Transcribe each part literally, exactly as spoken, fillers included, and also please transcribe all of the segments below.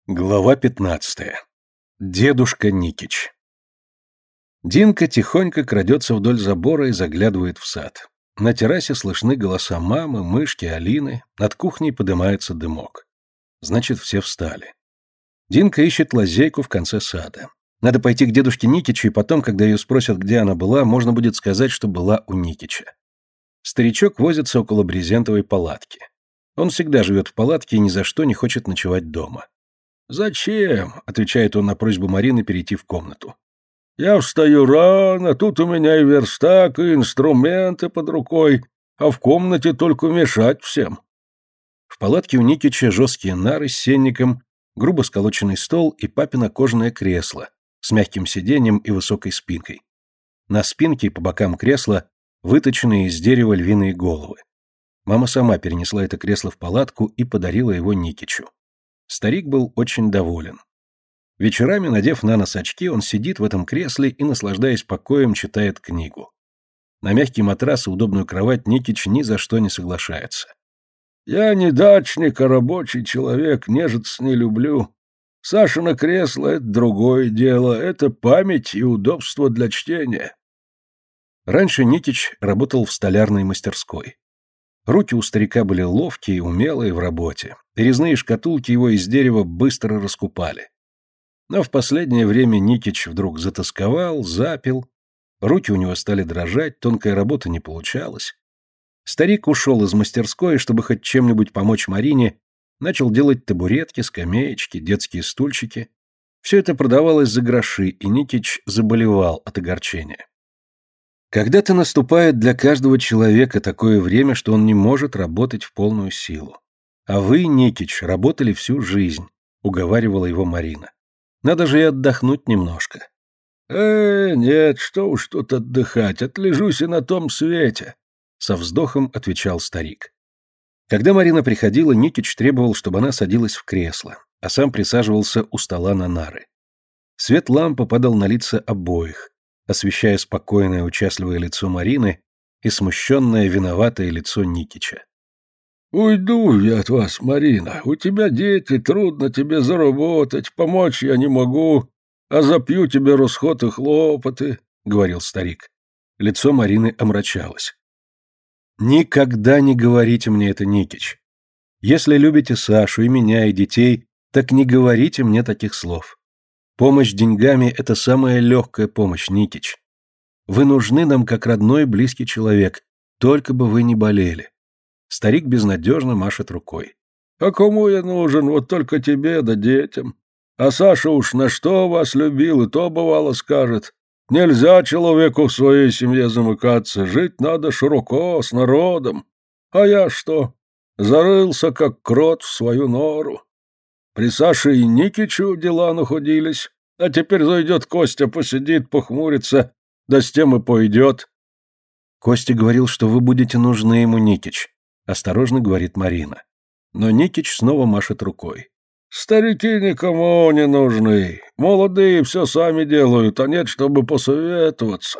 Глава пятнадцатая. Дедушка Никич. Динка тихонько крадется вдоль забора и заглядывает в сад. На террасе слышны голоса мамы, мышки, Алины, над кухней поднимается дымок. Значит, все встали. Динка ищет лазейку в конце сада. Надо пойти к дедушке Никичу, и потом, когда ее спросят, где она была, можно будет сказать, что была у Никича. Старичок возится около брезентовой палатки. Он всегда живет в палатке и ни за что не хочет ночевать дома. «Зачем?» — отвечает он на просьбу Марины перейти в комнату. «Я встаю рано, тут у меня и верстак, и инструменты под рукой, а в комнате только мешать всем». В палатке у Никича жесткие нары с сенником, грубо сколоченный стол и папино кожаное кресло с мягким сиденьем и высокой спинкой. На спинке по бокам кресла выточенные из дерева львиные головы. Мама сама перенесла это кресло в палатку и подарила его Никичу. Старик был очень доволен. Вечерами, надев на нос очки, он сидит в этом кресле и, наслаждаясь покоем, читает книгу. На мягкий матрас и удобную кровать Никич ни за что не соглашается. «Я не дачник, а рабочий человек, нежиться не люблю. Сашино кресло — это другое дело, это память и удобство для чтения». Раньше Никич работал в столярной мастерской. Руки у старика были ловкие и умелые в работе. Резные шкатулки его из дерева быстро раскупали. Но в последнее время Никич вдруг затосковал, запил. Руки у него стали дрожать, тонкая работа не получалась. Старик ушел из мастерской, чтобы хоть чем-нибудь помочь Марине, начал делать табуретки, скамеечки, детские стульчики. Все это продавалось за гроши, и Никич заболевал от огорчения. Когда-то наступает для каждого человека такое время, что он не может работать в полную силу. А вы, Никич, работали всю жизнь, уговаривала его Марина. Надо же и отдохнуть немножко. Э, нет, что уж тут отдыхать, отлежусь и на том свете, со вздохом отвечал старик. Когда Марина приходила, Никич требовал, чтобы она садилась в кресло, а сам присаживался у стола на нары. Свет лампы падал на лица обоих, освещая спокойное участливое лицо Марины и смущенное виноватое лицо Никича. «Уйду я от вас, Марина. У тебя дети, трудно тебе заработать, помочь я не могу, а запью тебе расход и хлопоты», — говорил старик. Лицо Марины омрачалось. «Никогда не говорите мне это, Никич. Если любите Сашу и меня, и детей, так не говорите мне таких слов. Помощь деньгами — это самая легкая помощь, Никич. Вы нужны нам как родной близкий человек, только бы вы не болели». Старик безнадежно машет рукой. «А кому я нужен? Вот только тебе да детям. А Саша уж на что вас любил, и то, бывало, скажет. Нельзя человеку в своей семье замыкаться, жить надо широко, с народом. А я что? Зарылся, как крот, в свою нору. При Саше и Никичу дела находились, а теперь зайдет Костя, посидит, похмурится, да с тем и пойдет». «Костя говорил, что вы будете нужны ему, Никич», — осторожно говорит Марина. Но Никич снова машет рукой. «Старики никому не нужны. Молодые все сами делают, а нет, чтобы посоветоваться».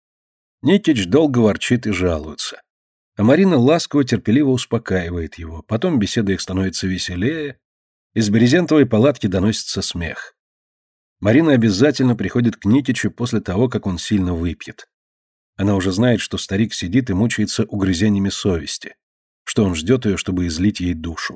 Никич долго ворчит и жалуется. А Марина ласково, терпеливо успокаивает его. Потом беседа их становится веселее. Из брезентовой палатки доносится смех. Марина обязательно приходит к Никичу после того, как он сильно выпьет. Она уже знает, что старик сидит и мучается угрызениями совести, что он ждет ее, чтобы излить ей душу.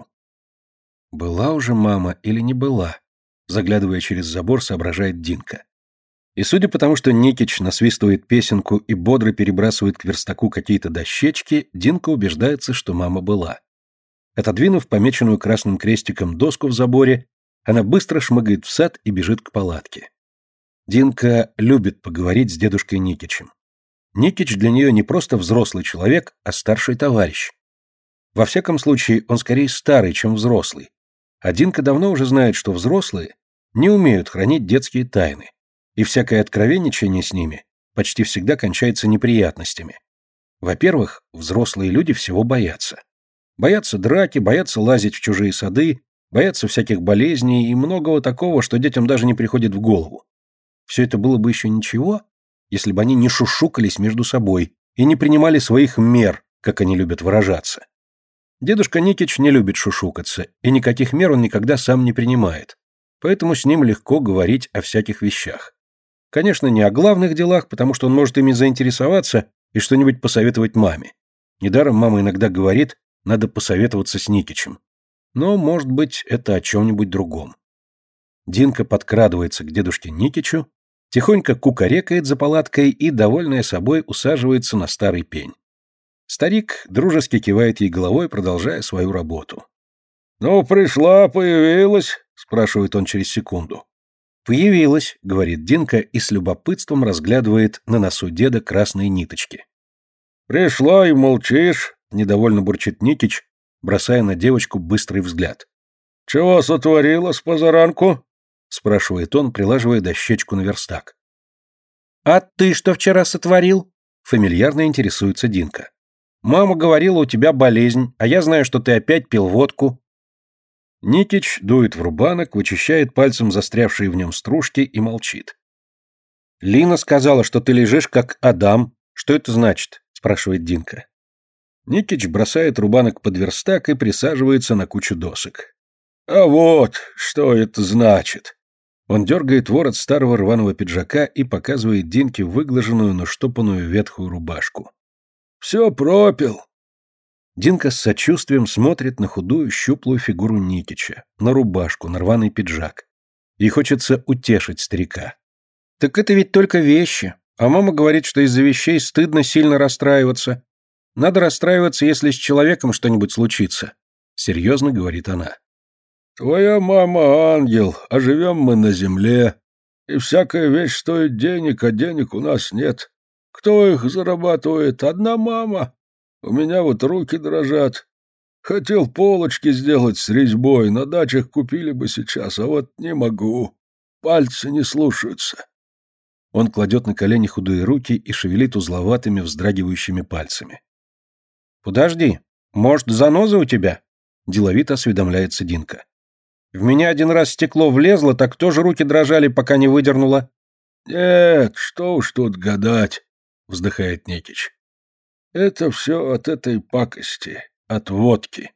Была уже мама или не была? Заглядывая через забор, соображает Динка. И судя по тому, что Никич насвистывает песенку и бодро перебрасывает к верстаку какие-то дощечки, Динка убеждается, что мама была. Отодвинув помеченную красным крестиком доску в заборе, она быстро шмыгает в сад и бежит к палатке. Динка любит поговорить с дедушкой Никичем. Никич для нее не просто взрослый человек, а старший товарищ. Во всяком случае, он скорее старый, чем взрослый. А Динка давно уже знает, что взрослые не умеют хранить детские тайны, и всякое откровенничание с ними почти всегда кончается неприятностями. Во-первых, взрослые люди всего боятся. Боятся драки, боятся лазить в чужие сады, боятся всяких болезней и многого такого, что детям даже не приходит в голову. Все это было бы еще ничего, если бы они не шушукались между собой и не принимали своих мер, как они любят выражаться. Дедушка Никич не любит шушукаться, и никаких мер он никогда сам не принимает. поэтому с ним легко говорить о всяких вещах. Конечно, не о главных делах, потому что он может ими заинтересоваться и что-нибудь посоветовать маме. Недаром мама иногда говорит, надо посоветоваться с Никичем. Но, может быть, это о чем-нибудь другом. Динка подкрадывается к дедушке Никичу, тихонько кукарекает за палаткой и, довольная собой, усаживается на старый пень. Старик дружески кивает ей головой, продолжая свою работу. «Ну, пришла, появилась?» — спрашивает он через секунду. «Появилась», — говорит Динка и с любопытством разглядывает на носу деда красные ниточки. «Пришла и молчишь», — недовольно бурчит Никич, бросая на девочку быстрый взгляд. «Чего сотворила с позаранку?» — спрашивает он, прилаживая дощечку на верстак. «А ты что вчера сотворил?» — фамильярно интересуется Динка. «Мама говорила, у тебя болезнь, а я знаю, что ты опять пил водку». Никич дует в рубанок, вычищает пальцем застрявшие в нем стружки и молчит. «Лина сказала, что ты лежишь как Адам. Что это значит?» — спрашивает Динка. Никич бросает рубанок под верстак и присаживается на кучу досок. «А вот, что это значит?» Он дергает ворот старого рваного пиджака и показывает Динке выглаженную, но штопанную ветхую рубашку. «Все пропил». Динка с сочувствием смотрит на худую, щуплую фигуру Никича, на рубашку, на рваный пиджак. Ей хочется утешить старика. «Так это ведь только вещи, а мама говорит, что из-за вещей стыдно сильно расстраиваться. Надо расстраиваться, если с человеком что-нибудь случится», — серьезно говорит она. «Твоя мама ангел, а живем мы на земле, и всякая вещь стоит денег, а денег у нас нет. Кто их зарабатывает? Одна мама. У меня вот руки дрожат. Хотел полочки сделать с резьбой, на дачах купили бы сейчас, а вот не могу. Пальцы не слушаются». Он кладет на колени худые руки и шевелит узловатыми, вздрагивающими пальцами. «Подожди, может, заноза у тебя?» — деловито осведомляется Динка. «В меня один раз стекло влезло, так тоже руки дрожали, пока не выдернуло». «Нет, что уж тут гадать», — вздыхает Никич. «Это все от этой пакости, от водки».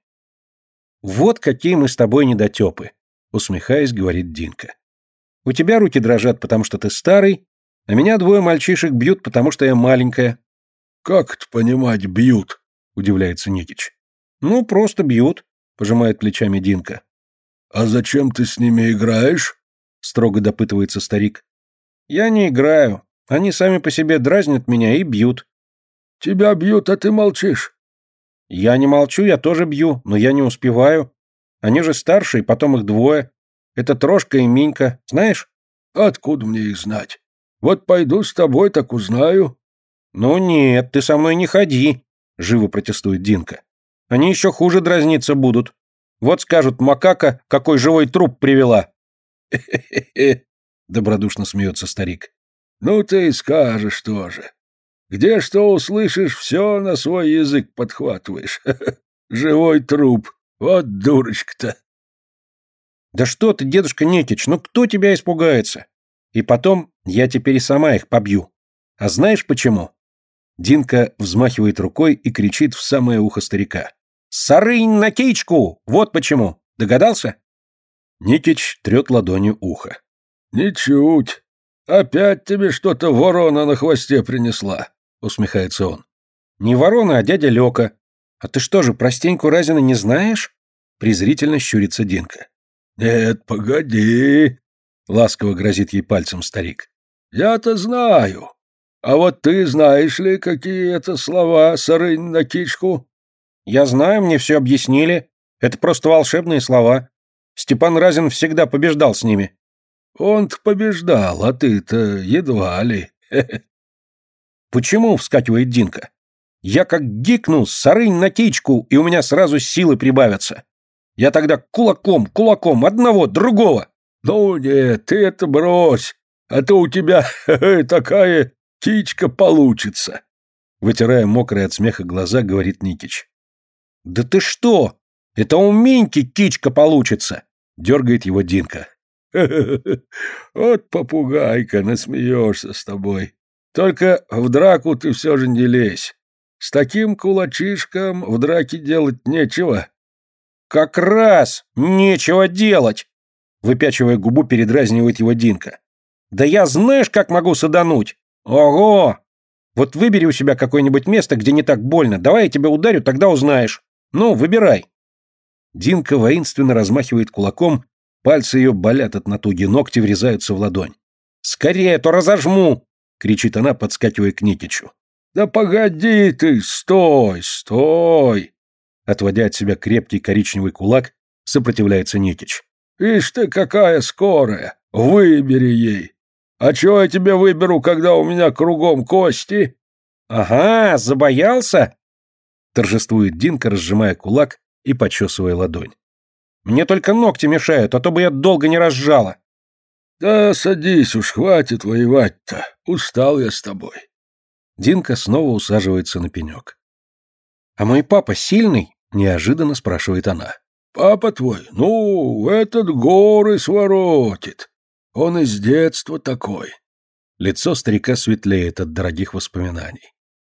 «Вот какие мы с тобой недотепы», — усмехаясь, говорит Динка. «У тебя руки дрожат, потому что ты старый, а меня двое мальчишек бьют, потому что я маленькая». «Как это понимать, бьют?» — удивляется Никич. «Ну, просто бьют», — пожимает плечами Динка. «А зачем ты с ними играешь?» — строго допытывается старик. «Я не играю. Они сами по себе дразнят меня и бьют». «Тебя бьют, а ты молчишь?» «Я не молчу, я тоже бью, но я не успеваю. Они же старшие, потом их двое. Это Трошка и Минька, знаешь?» «Откуда мне их знать? Вот пойду с тобой, так узнаю». «Ну нет, ты со мной не ходи», — живо протестует Динка. «Они еще хуже дразниться будут. Вот скажут, макака, какой живой труп привела». «Хе-хе-хе», — добродушно смеется старик. «Ну ты и скажешь тоже. Где что услышишь, все на свой язык подхватываешь. Живой труп. Вот дурочка-то». «Да что ты, дедушка Никич, ну кто тебя испугается? И потом, я теперь и сама их побью. А знаешь почему?» Динка взмахивает рукой и кричит в самое ухо старика. «Сарынь на кичку! Вот почему! Догадался?» Никич трет ладонью ухо. «Ничуть. Опять тебе что-то ворона на хвосте принесла», — усмехается он. «Не ворона, а дядя Лёка. А ты что же, простеньку Разина не знаешь?» Презрительно щурится Динка. «Нет, погоди», — ласково грозит ей пальцем старик. «Я-то знаю. А вот ты знаешь ли, какие это слова, сарынь на кичку?» «Я знаю, мне все объяснили. Это просто волшебные слова. Степан Разин всегда побеждал с ними». «Он-то побеждал, а ты-то едва ли». «Почему?» — вскакивает Динка. «Я как гикну, сарынь на кичку, и у меня сразу силы прибавятся. Я тогда кулаком, кулаком, одного, другого». «Ну нет, ты это брось, а то у тебя такая кичка получится», — вытирая мокрые от смеха глаза, говорит Никич. «Да ты что? Это у Миньки кичка получится!» — дергает его Динка. «Вот попугайка, насмеешься с тобой. Только в драку ты все же не лезь. С таким кулачишком в драке делать нечего». «Как раз нечего делать!» Выпячивая губу, передразнивает его Динка. Да я знаешь, как могу садануть? Ого! Вот выбери у себя какое-нибудь место, где не так больно. Давай я тебя ударю, тогда узнаешь. Ну, выбирай. Динка воинственно размахивает кулаком, пальцы ее болят от натуги, ногти врезаются в ладонь. «Скорее, а то разожму!» — кричит она, подскакивая к Никичу. «Да погоди ты, стой, стой!» Отводя от себя крепкий коричневый кулак, сопротивляется Никич. «Ишь ты, какая скорая! Выбери ей! А чего я тебе выберу, когда у меня кругом кости?» «Ага, забоялся?» Торжествует Динка, разжимая кулак и почесывая ладонь. «Мне только ногти мешают, а то бы я долго не разжала». «Да садись уж, хватит воевать-то. Устал я с тобой». Динка снова усаживается на пенек. «А мой папа сильный?» — неожиданно спрашивает она. «Папа твой? Ну, этот горы своротит. Он из детства такой». Лицо старика светлеет от дорогих воспоминаний.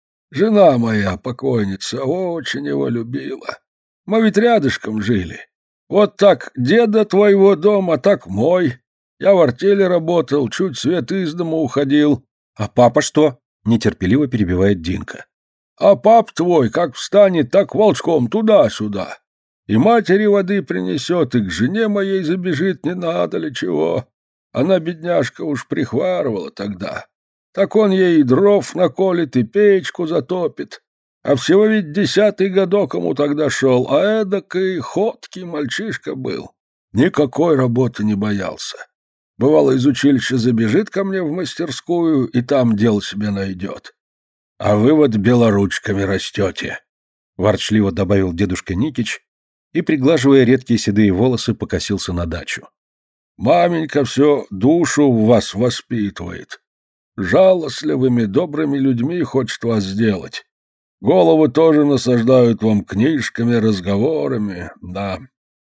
«Жена моя, покойница, очень его любила. Мы ведь рядышком жили. Вот так деда твоего дома, так мой. Я в артели работал, чуть свет из дома уходил. А папа что?» — нетерпеливо перебивает Динка. «А пап твой, как встанет, так волчком туда-сюда. И матери воды принесет, и к жене моей забежит, не надо ли чего. Она, бедняжка, уж прихварывала тогда. Так он ей и дров наколет, и печку затопит. А всего ведь десятый годок ему тогда шел, а эдакой ходкий мальчишка был. Никакой работы не боялся. Бывало, из училища забежит ко мне в мастерскую, и там дел себе найдет. А вы вот белоручками растете», — ворчливо добавил дедушка Никич и, приглаживая редкие седые волосы, покосился на дачу. «Маменька все душу в вас воспитывает. Жалостливыми, добрыми людьми хочет вас сделать. Голову тоже насаждают вам книжками, разговорами, да.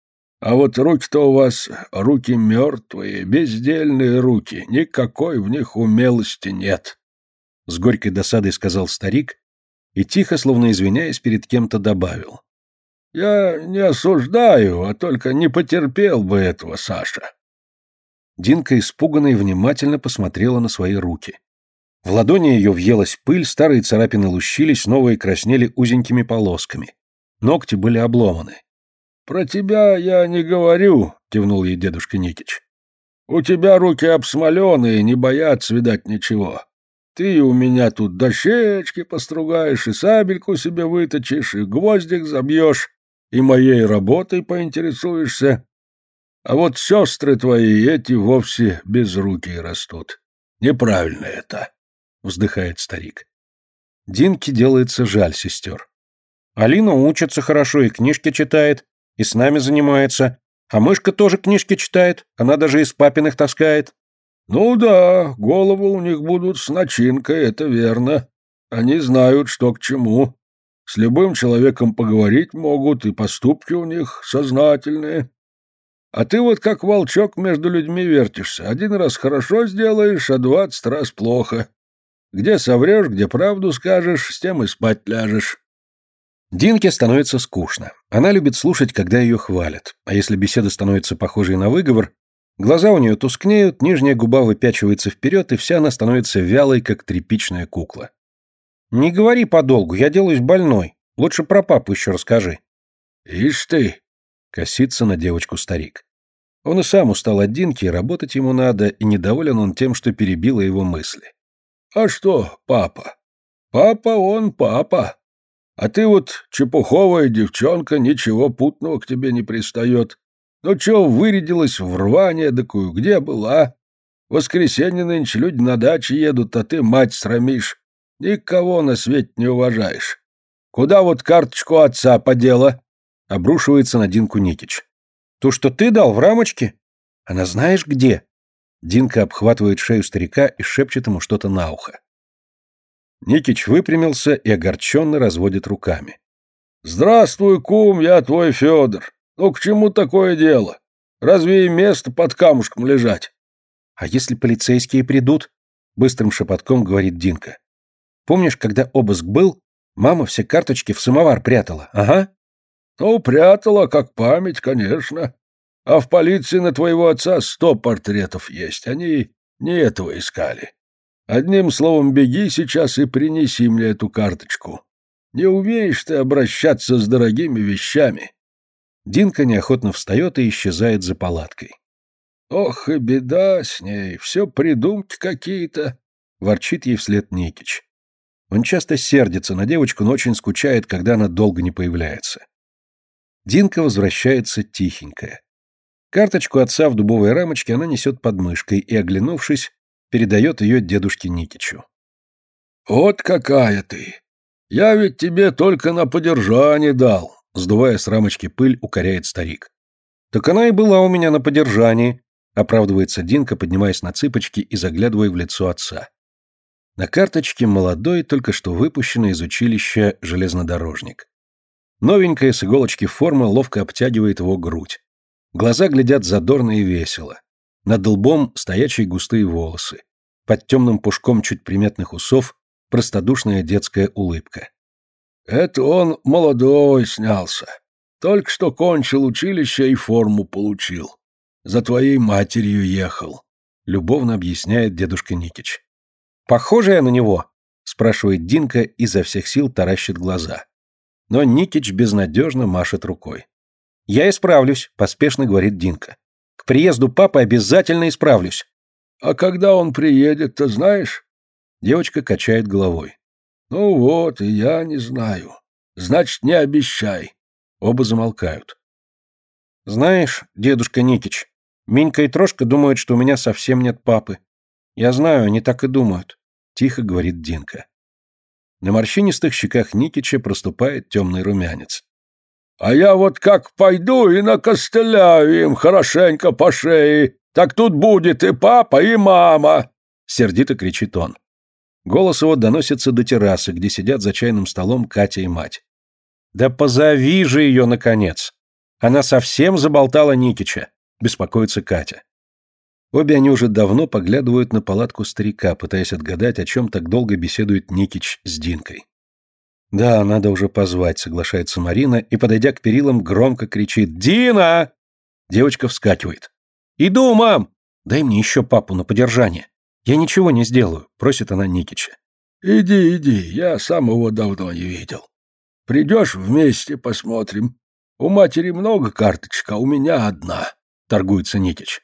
А вот руки-то у вас руки мертвые, бездельные руки, никакой в них умелости нет». С горькой досадой сказал старик и тихо, словно извиняясь, перед кем-то добавил. «Я не осуждаю, а только не потерпел бы этого, Саша». Динка испуганно и внимательно посмотрела на свои руки. В ладони ее въелась пыль, старые царапины лущились, новые краснели узенькими полосками. Ногти были обломаны. «Про тебя я не говорю», — кивнул ей дедушка Никич. «У тебя руки обсмоленные, не боятся, видать, ничего. Ты у меня тут дощечки постругаешь, и сабельку себе выточишь, и гвоздик забьешь, и моей работой поинтересуешься. А вот сестры твои эти вовсе безрукие растут. Неправильно это», — вздыхает старик. Динке делается жаль сестер. Алина учится хорошо и книжки читает, и с нами занимается, а мышка тоже книжки читает, она даже из папиных таскает. «Ну да, головы у них будут с начинкой, это верно. Они знают, что к чему. С любым человеком поговорить могут, и поступки у них сознательные. А ты вот как волчок между людьми вертишься. Один раз хорошо сделаешь, а двадцать раз плохо. Где соврешь, где правду скажешь, с тем и спать ляжешь». Динке становится скучно. Она любит слушать, когда ее хвалят. А если беседа становится похожей на выговор, глаза у нее тускнеют, нижняя губа выпячивается вперед, и вся она становится вялой, как тряпичная кукла. «Не говори подолгу, я делаюсь больной. Лучше про папу еще расскажи». «Ишь ты!» — косится на девочку старик. Он и сам устал от Динки, работать ему надо, и недоволен он тем, что перебило его мысли. «А что, папа? Папа он папа. А ты вот чепуховая девчонка, ничего путного к тебе не пристает. Ну чё вырядилась в рвань эдакую, где была? В воскресенье нынче люди на даче едут, а ты мать срамишь. Никого на свете не уважаешь. Куда вот карточку отца подела?» Обрушивается на Динку Никич. «То, что ты дал в рамочке? Она знаешь где?» Динка обхватывает шею старика и шепчет ему что-то на ухо. Никич выпрямился и огорченно разводит руками. «Здравствуй, кум, я твой Федор. Ну к чему такое дело? Разве и место под камушком лежать?» «А если полицейские придут?» — быстрым шепотком говорит Динка. «Помнишь, когда обыск был, мама все карточки в самовар прятала, ага?» «Ну, прятала, как память, конечно. А в полиции на твоего отца сто портретов есть, они не этого искали. Одним словом, беги сейчас и принеси мне эту карточку. Не умеешь ты обращаться с дорогими вещами». Динка неохотно встает и исчезает за палаткой. «Ох и беда с ней, все придумки какие-то», — ворчит ей вслед Никич. Он часто сердится на девочку, но очень скучает, когда она долго не появляется. Динка возвращается тихенькая. Карточку отца в дубовой рамочке она несет под мышкой и, оглянувшись, передает ее дедушке Никичу. «Вот какая ты! Я ведь тебе только на подержание дал», — сдувая с рамочки пыль, укоряет старик. «Так она и была у меня на подержании», — оправдывается Динка, поднимаясь на цыпочки и заглядывая в лицо отца. На карточке молодой, только что выпущенный из училища железнодорожник. Новенькая с иголочки форма ловко обтягивает его грудь. Глаза глядят задорно и весело. Над лбом стоячие густые волосы. Под темным пушком чуть приметных усов простодушная детская улыбка. «Это он молодой снялся. Только что кончил училище и форму получил. За твоей матерью ехал», — любовно объясняет дедушка Никич. «Похоже я на него?» — спрашивает Динка, изо всех сил таращит глаза. Но Никич безнадежно машет рукой. «Я исправлюсь», — поспешно говорит Динка. «К приезду папы обязательно исправлюсь». «А когда он приедет, ты знаешь?» Девочка качает головой. «Ну вот, и я не знаю. Значит, не обещай». Оба замолкают. «Знаешь, дедушка Никич, Минька и Трошка думают, что у меня совсем нет папы. Я знаю, они так и думают», — тихо говорит Динка. На морщинистых щеках Никича проступает темный румянец. «А я вот как пойду и накостыляю им хорошенько по шее, так тут будет и папа, и мама!» — сердито кричит он. Голос его доносится до террасы, где сидят за чайным столом Катя и мать. «Да позови же ее, наконец! Она совсем заболтала Никича!» — беспокоится Катя. Обе они уже давно поглядывают на палатку старика, пытаясь отгадать, о чем так долго беседует Никич с Динкой. «Да, надо уже позвать», — соглашается Марина и, подойдя к перилам, громко кричит: «Дина!» Девочка вскакивает. «Иду, мам! Дай мне еще папу на подержание. Я ничего не сделаю», — просит она Никича. «Иди, иди, я сам его давно не видел. Придешь, вместе посмотрим. У матери много карточек, а у меня одна», — торгуется Никич.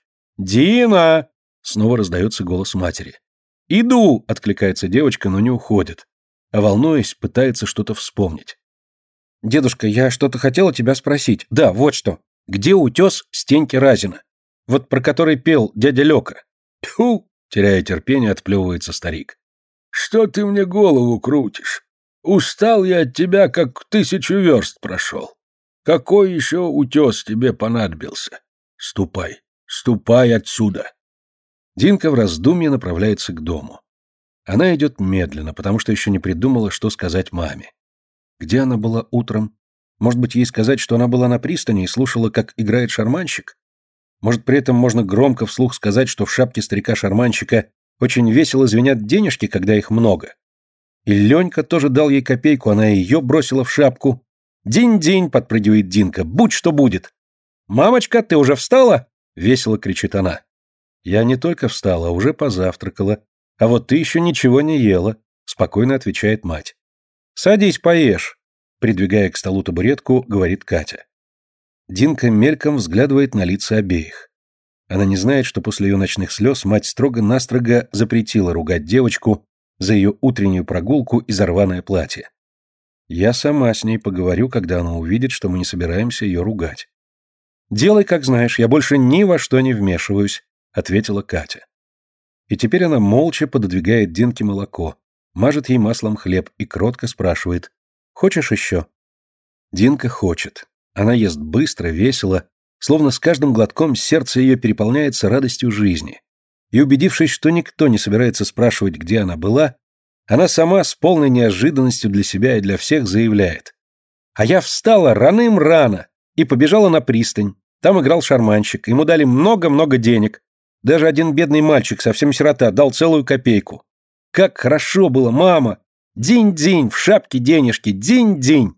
«Дина!» — снова раздается голос матери. «Иду!» — откликается девочка, но не уходит, а, волнуясь, пытается что-то вспомнить. «Дедушка, я что-то хотела тебя спросить. Да, вот что. Где утес Стеньки Разина? Вот про который пел дядя Лёка?» «Тьфу!» — теряя терпение, отплевывается старик. «Что ты мне голову крутишь? Устал я от тебя, как тысячу верст прошел. Какой еще утес тебе понадобился? Ступай, ступай отсюда!» Динка в раздумье направляется к дому. Она идет медленно, потому что еще не придумала, что сказать маме. Где она была утром? Может быть, ей сказать, что она была на пристани и слушала, как играет шарманщик? Может, при этом можно громко вслух сказать, что в шапке старика-шарманщика очень весело звенят денежки, когда их много? И Ленька тоже дал ей копейку, она ее бросила в шапку. «Динь-динь!» — подпрыгивает Динка. «Будь что будет!» «Мамочка, ты уже встала?» — весело кричит она. «Я не только встала, а уже позавтракала. А вот ты еще ничего не ела», — спокойно отвечает мать. «Садись, поешь», — придвигая к столу табуретку, говорит Катя. Динка мельком взглядывает на лица обеих. Она не знает, что после ее ночных слез мать строго-настрого запретила ругать девочку за ее утреннюю прогулку и за рваное платье. Я сама с ней поговорю, когда она увидит, что мы не собираемся ее ругать. «Делай, как знаешь, я больше ни во что не вмешиваюсь», — ответила Катя. И теперь она молча пододвигает Динке молоко, мажет ей маслом хлеб и кротко спрашивает: «Хочешь еще?» Динка хочет. Она ест быстро, весело, словно с каждым глотком сердце ее переполняется радостью жизни. И, убедившись, что никто не собирается спрашивать, где она была, она сама с полной неожиданностью для себя и для всех заявляет: «А я встала раным-рано и побежала на пристань. Там играл шарманщик, ему дали много-много денег. Даже один бедный мальчик, совсем сирота, дал целую копейку. Как хорошо было, мама! Динь-динь, в шапке денежки, динь-динь!»